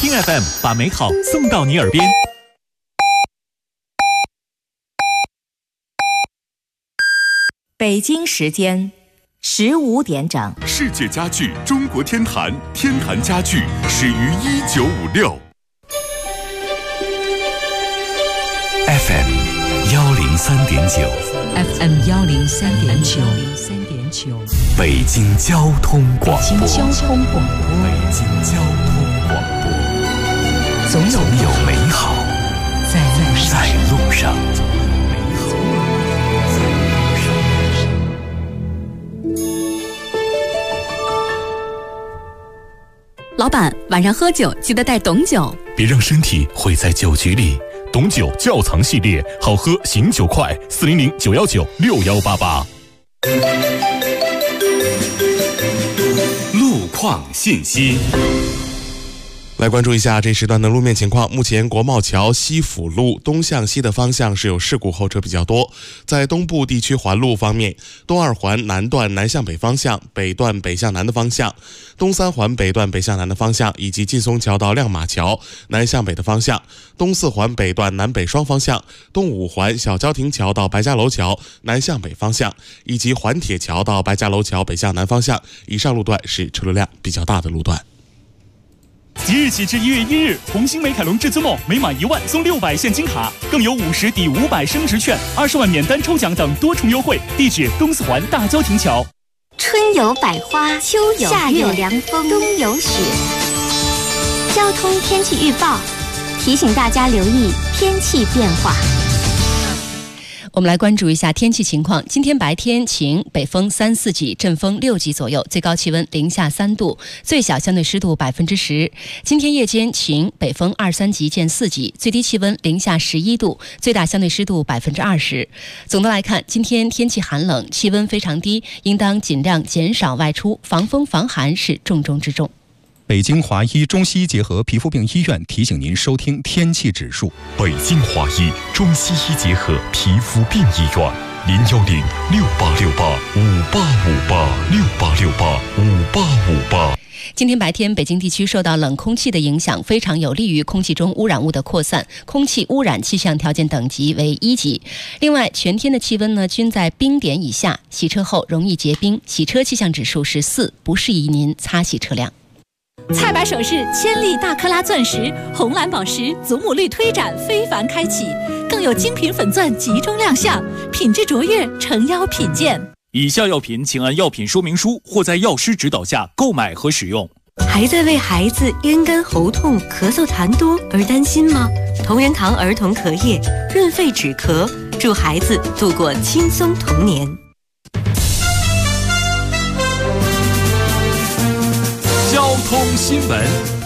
听 FM 把美好送到你耳边。 北京时间15点整。 世界家具中国天坛，天坛家具始于1956。FM 103.9 FM 103.9， 北京交通广播。 北京交通广播，总有美好在路上。 老板，晚上喝酒记得带董酒， 别让身体毁在酒局里。董酒窖藏系列，好喝醒酒快，400-919-6188。路况信息。 来关注一下这时段的路面情况。目前国贸桥西辅路东向西的方向是有事故，后车比较多。在东部地区环路方面，东二环南段南向北方向，北段北向南的方向，东三环北段北向南的方向，以及劲松桥到亮马桥南向北的方向，东四环北段南北双方向，东五环小交亭桥到白家楼桥南向北方向，以及环铁桥到白家楼桥北向南方向，以上路段是车流量比较大的路段。 即日起至1月1日，红星美凯龙至尊梦每满1万送600现金卡，更有50抵500升值券、20万免单抽奖等多重优惠。地址：东四环大交亭桥。 春有百花，秋有夏有凉风，冬有雪。交通天气预报提醒大家留意天气变化。 我们来关注一下天气情况。今天白天晴，北风3、4级，阵风6级左右，最高气温零下3度，最小相对湿度10%。今天夜间晴，北风2、3级见4级，最低气温零下11度，最大相对湿度20%。总的来看，今天天气寒冷，气温非常低，应当尽量减少外出，防风防寒是重中之重。 北京华医中西医结合皮肤病医院提醒您收听天气指数。 北京华医中西医结合皮肤病医院，010-6868-5858，6868-5858。 今天白天，北京地区受到冷空气的影响，非常有利于空气中污染物的扩散，空气污染气象条件等级为1级。另外，全天的气温呢均在冰点以下，洗车后容易结冰，洗车气象指数是4，不适宜您擦洗车辆。 菜百首饰千粒大克拉钻石、红蓝宝石祖母绿推展非凡开启，更有精品粉钻集中亮相，品质卓越，诚邀品鉴。 以下药品请按药品说明书或在药师指导下购买和使用。 还在为孩子咽干喉痛、咳嗽痰多而担心吗？同仁堂儿童咳液润肺止咳，助孩子度过轻松童年。 交通新闻。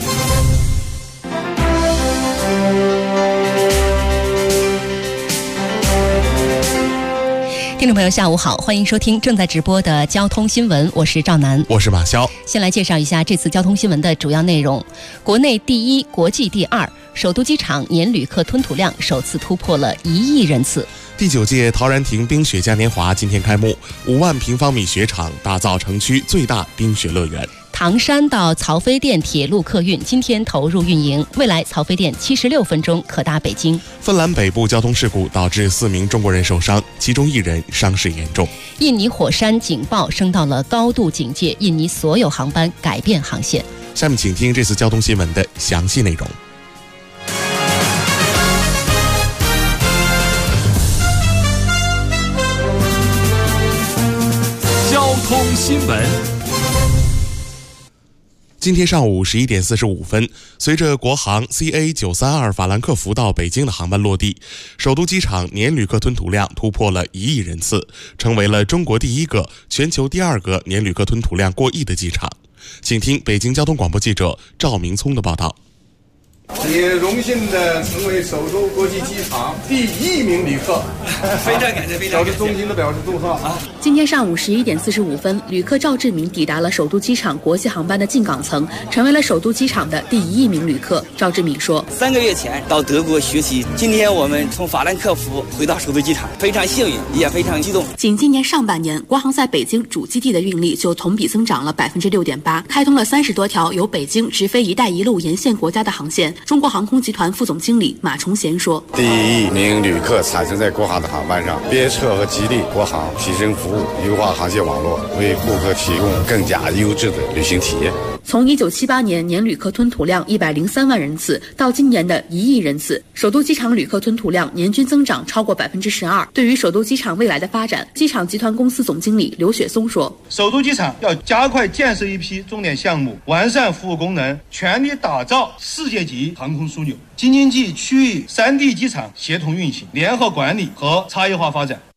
听众朋友下午好，欢迎收听正在直播的交通新闻，我是赵楠， 我是马潇。 先来介绍一下这次交通新闻的主要内容。国内第1，国际第2，首都机场年旅客吞吐量首次突破了1亿人次。 第9届陶然亭冰雪嘉年华今天开幕，5万平方米雪场打造城区最大冰雪乐园。 唐山到曹妃甸铁路客运今天投入运营，未来曹妃甸76分钟可达北京。 芬兰北部交通事故导致4名中国人受伤，其中1人伤势严重。 印尼火山警报升到了高度警戒，印尼所有航班改变航线。 下面请听这次交通新闻的详细内容。 交通新闻。 今天上午11点45分，随着国航 CA932 法兰克福到北京的航班落地，首都机场年旅客吞吐量突破了1亿人次，成为了中国第1个、全球第2个年旅客吞吐量过亿的机场。请听北京交通广播记者赵明聪的报道。 也荣幸的成为首都国际机场第1名旅客， 非常感谢，非常感谢， 表示衷心的表示祝贺啊！ 今天上午11点45分，旅客赵志明抵达了首都机场国际航班的进港层，成为了首都机场的第1名旅客。赵志明说 ：“3个月前到德国学习，今天我们从法兰克福回到首都机场，非常幸运，也非常激动。” 仅今年上半年，国航在北京主基地的运力就同比增长了6.8%，开通了30多条由北京直飞“一带一路”沿线国家的航线。中国航空集团副总经理马崇贤说：“ 第1名旅客产生在国航的航班上，别克和吉利国航提升服务，优化航线网络，为顾客提供更加优质的旅行体验。” 从1978年年旅客吞吐量103万人次到今年的1亿人次，首都机场旅客吞吐量年均增长超过12%。对于首都机场未来的发展，机场集团公司总经理刘雪松说：“ 首都机场要加快建设一批重点项目，完善服务功能，全力打造世界级航空枢纽，京津冀区域3地机场协同运行、联合管理和差异化发展。”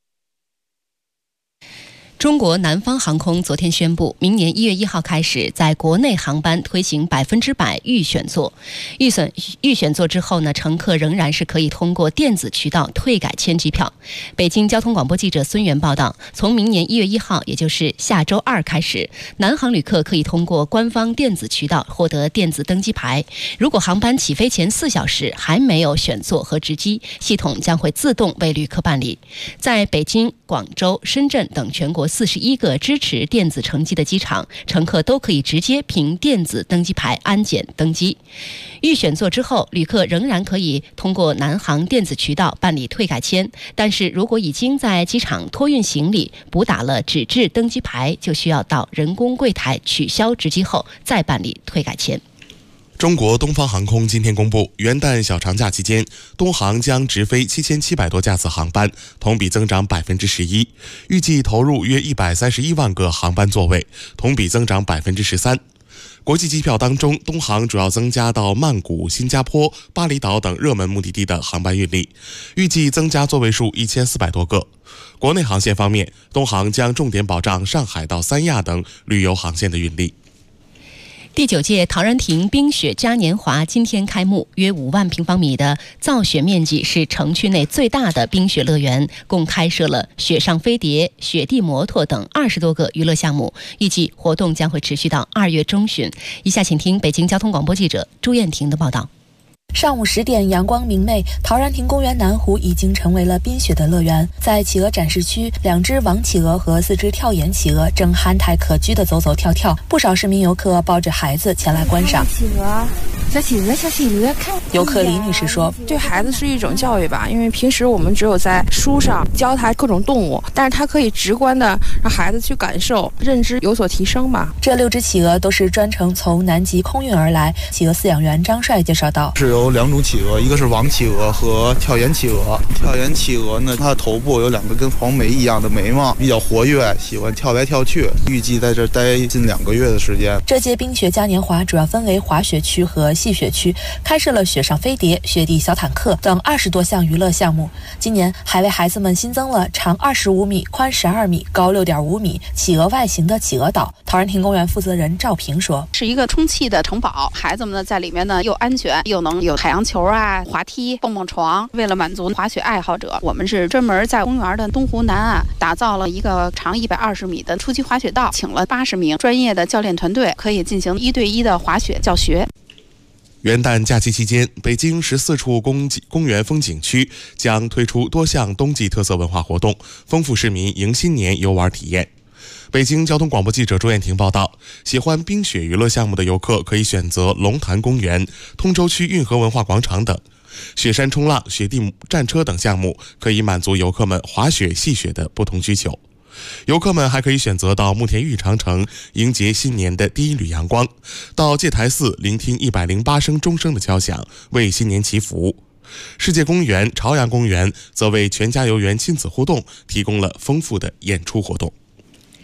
中国南方航空昨天宣布，明年1月1号开始，在国内航班推行100%预选座。预选座之后呢，乘客仍然是可以通过电子渠道退改签机票。北京交通广播记者孙源报道，从明年1月1号，也就是下周2开始，南航旅客可以通过官方电子渠道获得电子登机牌。如果航班起飞前4小时还没有选座和值机，系统将会自动为旅客办理。在北京、广州、深圳等全国41个支持电子乘机的机场，乘客都可以直接凭电子登机牌安检登机。预选座之后，旅客仍然可以通过南航电子渠道办理退改签，但是如果已经在机场托运行李补打了纸质登机牌，就需要到人工柜台取消值机后再办理退改签。 中国东方航空今天公布，元旦小长假期间，东航将直飞7700多架次航班，同比增长11%，预计投入约131万个航班座位，同比增长13%。国际机票当中，东航主要增加到曼谷、新加坡、巴厘岛等热门目的地的航班运力，预计增加座位数1400多个。国内航线方面，东航将重点保障上海到三亚等旅游航线的运力。 第9届陶然亭冰雪嘉年华今天开幕，约5万平方米的造雪面积是城区内最大的冰雪乐园，共开设了雪上飞碟、雪地摩托等20多个娱乐项目，预计活动将会持续到2月中旬。以下请听北京交通广播记者朱艳婷的报道。 上午10点，阳光明媚，陶然亭公园南湖已经成为了冰雪的乐园。在企鹅展示区，2只王企鹅和4只跳岩企鹅正憨态可掬地走走跳跳，不少市民游客抱着孩子前来观赏。 企鹅，小企鹅，小企鹅，看。 游客李女士说：“ 对孩子是一种教育吧，因为平时我们只有在书上教他各种动物，但是他可以直观的让孩子去感受，认知有所提升吧。” 这6只企鹅都是专程从南极空运而来。企鹅饲养员张帅介绍道：“ 是有2种企鹅，一个是王企鹅和跳岩企鹅。跳岩企鹅呢，它的头部有2个跟黄眉一样的眉毛，比较活跃，喜欢跳来跳去。预计在这待近2个月的时间。 这届冰雪嘉年华主要分为滑雪区和戏雪区，开设了雪上飞碟、雪地小坦克等20多项娱乐项目。今年还为孩子们新增了长25米、宽12米、高6.5米、企鹅外形的企鹅岛。陶然亭公园负责人赵平说：“ 是一个充气的城堡，孩子们呢在里面呢又安全，又能有海洋球啊、滑梯、蹦蹦床。为了满足滑雪爱好者，我们是专门在公园的东湖南岸打造了一个长120米的初级滑雪道，请了80名专业的教练团队，可以进行1对1的滑雪教学。” 元旦假期期间，北京14处公园风景区将推出多项冬季特色文化活动，丰富市民迎新年游玩体验。北京交通广播记者朱艳婷报道，喜欢冰雪娱乐项目的游客可以选择龙潭公园、通州区运河文化广场等。雪山冲浪、雪地战车等项目可以满足游客们滑雪、戏雪的不同需求。游客们还可以选择到慕田峪长城迎接新年的第一缕阳光，到戒台寺聆听108声钟声的敲响，为新年祈福。世界公园、朝阳公园则为全家游园亲子互动提供了丰富的演出活动。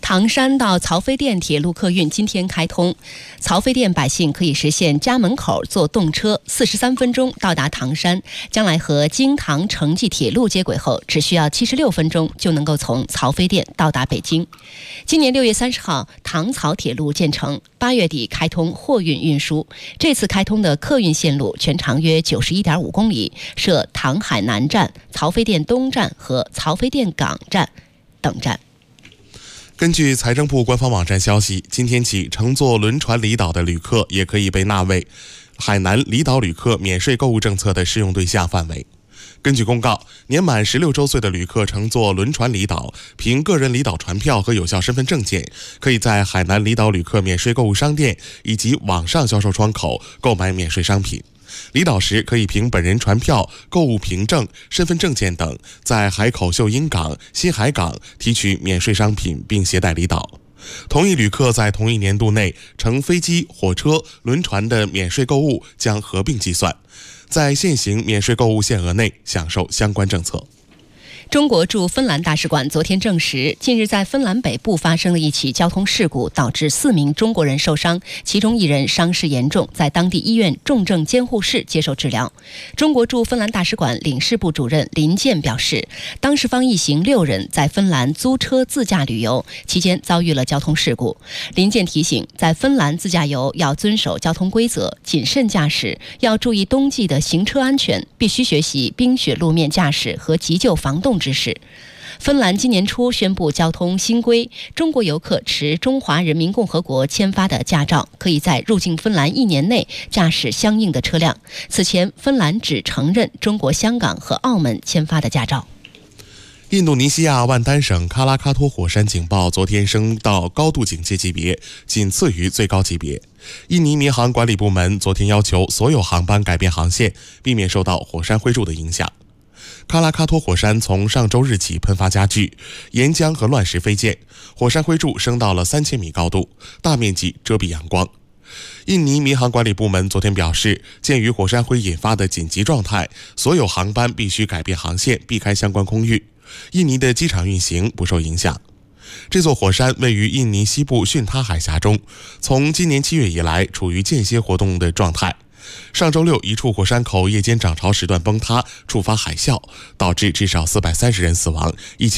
唐山到曹妃甸铁路客运今天开通，曹妃甸百姓可以实现家门口坐动车43分钟到达唐山，将来和京唐城际铁路接轨后，只需要76分钟就能够从曹妃甸到达北京。今年6月30号，唐曹铁路建成，8月底开通货运运输。这次开通的客运线路全长约91.5公里，设唐海南站、曹妃甸东站和曹妃甸港站等站。 根据财政部官方网站消息，今天起乘坐轮船离岛的旅客也可以被纳为海南离岛旅客免税购物政策的适用对象范围。根据公告，年满16周岁的旅客乘坐轮船离岛，凭个人离岛船票和有效身份证件，可以在海南离岛旅客免税购物商店以及网上销售窗口购买免税商品。离岛时可以凭本人船票、购物凭证、身份证件等，在海口秀英港、新海港提取免税商品并携带离岛。同一旅客在同一年度内乘飞机、火车、轮船的免税购物将合并计算，在现行免税购物限额内享受相关政策。 中国驻芬兰大使馆昨天证实，近日在芬兰北部发生了一起交通事故，导致4名中国人受伤，其中1人伤势严重，在当地医院重症监护室接受治疗。中国驻芬兰大使馆领事部主任林健表示，当事方一行6人在芬兰租车自驾旅游，期间遭遇了交通事故。林健提醒，在芬兰自驾游要遵守交通规则，谨慎驾驶，要注意冬季的行车安全，必须学习冰雪路面驾驶和急救防冻知识。芬兰今年初宣布交通新规，中国游客持中华人民共和国签发的驾照，可以在入境芬兰1年内驾驶相应的车辆。此前，芬兰只承认中国香港和澳门签发的驾照。 印度尼西亚万丹省喀拉喀托火山警报昨天升到高度警戒级别，仅次于最高级别。印尼民航管理部门昨天要求所有航班改变航线，避免受到火山灰柱的影响。喀拉喀托火山从上周日起喷发加剧，岩浆和乱石飞溅，火山灰柱升到了3000米高度，大面积遮蔽阳光。印尼民航管理部门昨天表示，鉴于火山灰引发的紧急状态，所有航班必须改变航线，避开相关空域。印尼的机场运行不受影响。这座火山位于印尼西部巽他海峡中，从今年7月以来处于间歇活动的状态。上周六，一处火山口夜间涨潮时段崩塌，触发海啸，导致至少430人死亡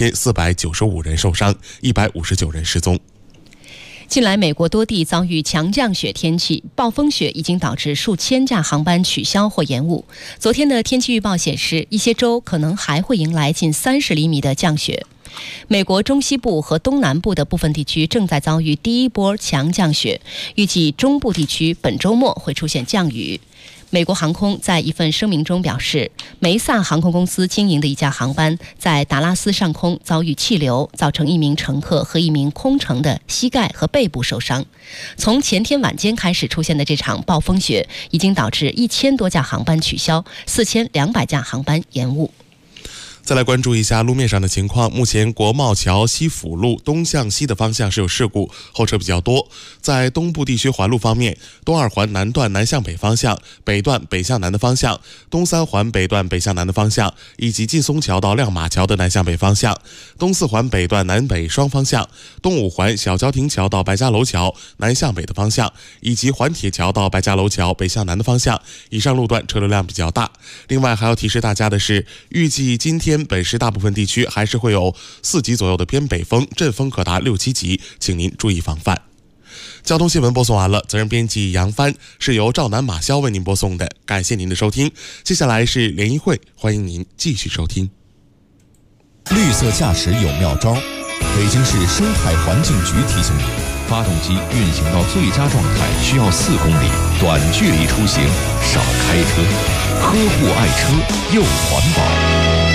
，1495人受伤，159人失踪。 近来，美国多地遭遇强降雪天气，暴风雪已经导致数千架航班取消或延误。昨天的天气预报显示，一些州可能还会迎来近30厘米的降雪。美国中西部和东南部的部分地区正在遭遇第一波强降雪，预计中部地区本周末会出现降雨。美国航空在一份声明中表示，梅萨航空公司经营的一架航班在达拉斯上空遭遇气流，造成1名乘客和1名空乘的膝盖和背部受伤。从前天晚间开始出现的这场暴风雪，已经导致1000多架航班取消，4200架航班延误。 再来关注一下路面上的情况。目前国贸桥西辅路东向西的方向是有事故，后车比较多。在东部地区环路方面，东二环南段南向北方向、北段北向南的方向、东三环北段北向南的方向，以及劲松桥到亮马桥的南向北方向、东四环北段南北双方向、东五环小交亭桥到白家楼桥南向北的方向，以及环铁桥到白家楼桥北向南的方向，以上路段车流量比较大。另外还要提示大家的是，预计今天本市大部分地区还是会有4级左右的偏北风，阵风可达6、7级，请您注意防范。交通新闻播送完了，责任编辑杨帆，是由赵南马潇为您播送的，感谢您的收听。接下来是联谊会，欢迎您继续收听。 绿色驾驶有妙招，北京市生态环境局提醒您，发动机运行到最佳状态需要4公里，短距离出行少开车，呵护爱车又环保。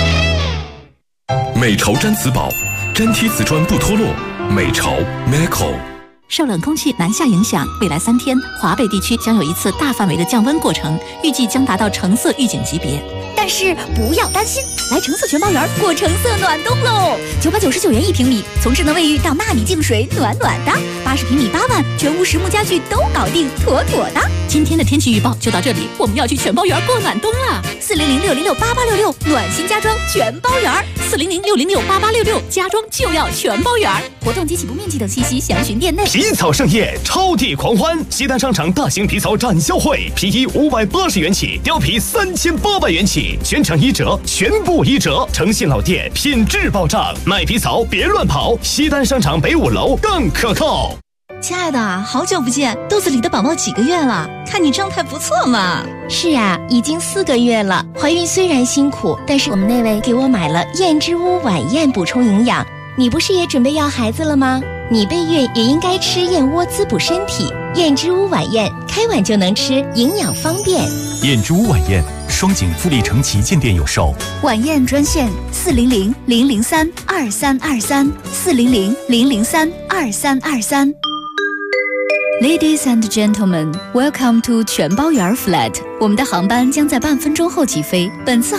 美潮毡瓷宝，粘贴瓷砖不脱落。美潮 Meco。 受冷空气南下影响，未来3天华北地区将有一次大范围的降温过程，预计将达到橙色预警级别。 但是不要担心，来橙色全包园过橙色暖冬喽！999元1平米，从智能卫浴到纳米净水，暖暖的；80平米8万，全屋实木家具都搞定，妥妥的。 今天的天气预报就到这里，我们要去全包园过暖冬了。 400-606-8866，暖心家装全包园。 400-606-8866，家装就要全包园。 活动及起步面积等信息详询店内。 皮草盛宴，超地狂欢！西单商场大型皮草展销会，皮衣580元起，貂皮3800元起，全场1折，全部1折。诚信老店，品质保障，卖皮草别乱跑。西单商场北5楼更可靠。 亲爱的，好久不见，肚子里的宝宝几个月了？看你状态不错嘛。 是啊，已经4个月了。怀孕虽然辛苦，但是我们那位给我买了燕之屋晚宴补充营养。你不是也准备要孩子了吗？你备孕也应该吃燕窝滋补身体。燕之屋晚宴，开碗就能吃，营养方便。 燕之屋晚宴，双井富力城旗舰店有售。 晚宴专线400-003-2323 400-003-2323。Ladies and gentlemen, welcome to 全包园 Flat。我们的航班将在半分钟后起飞。本次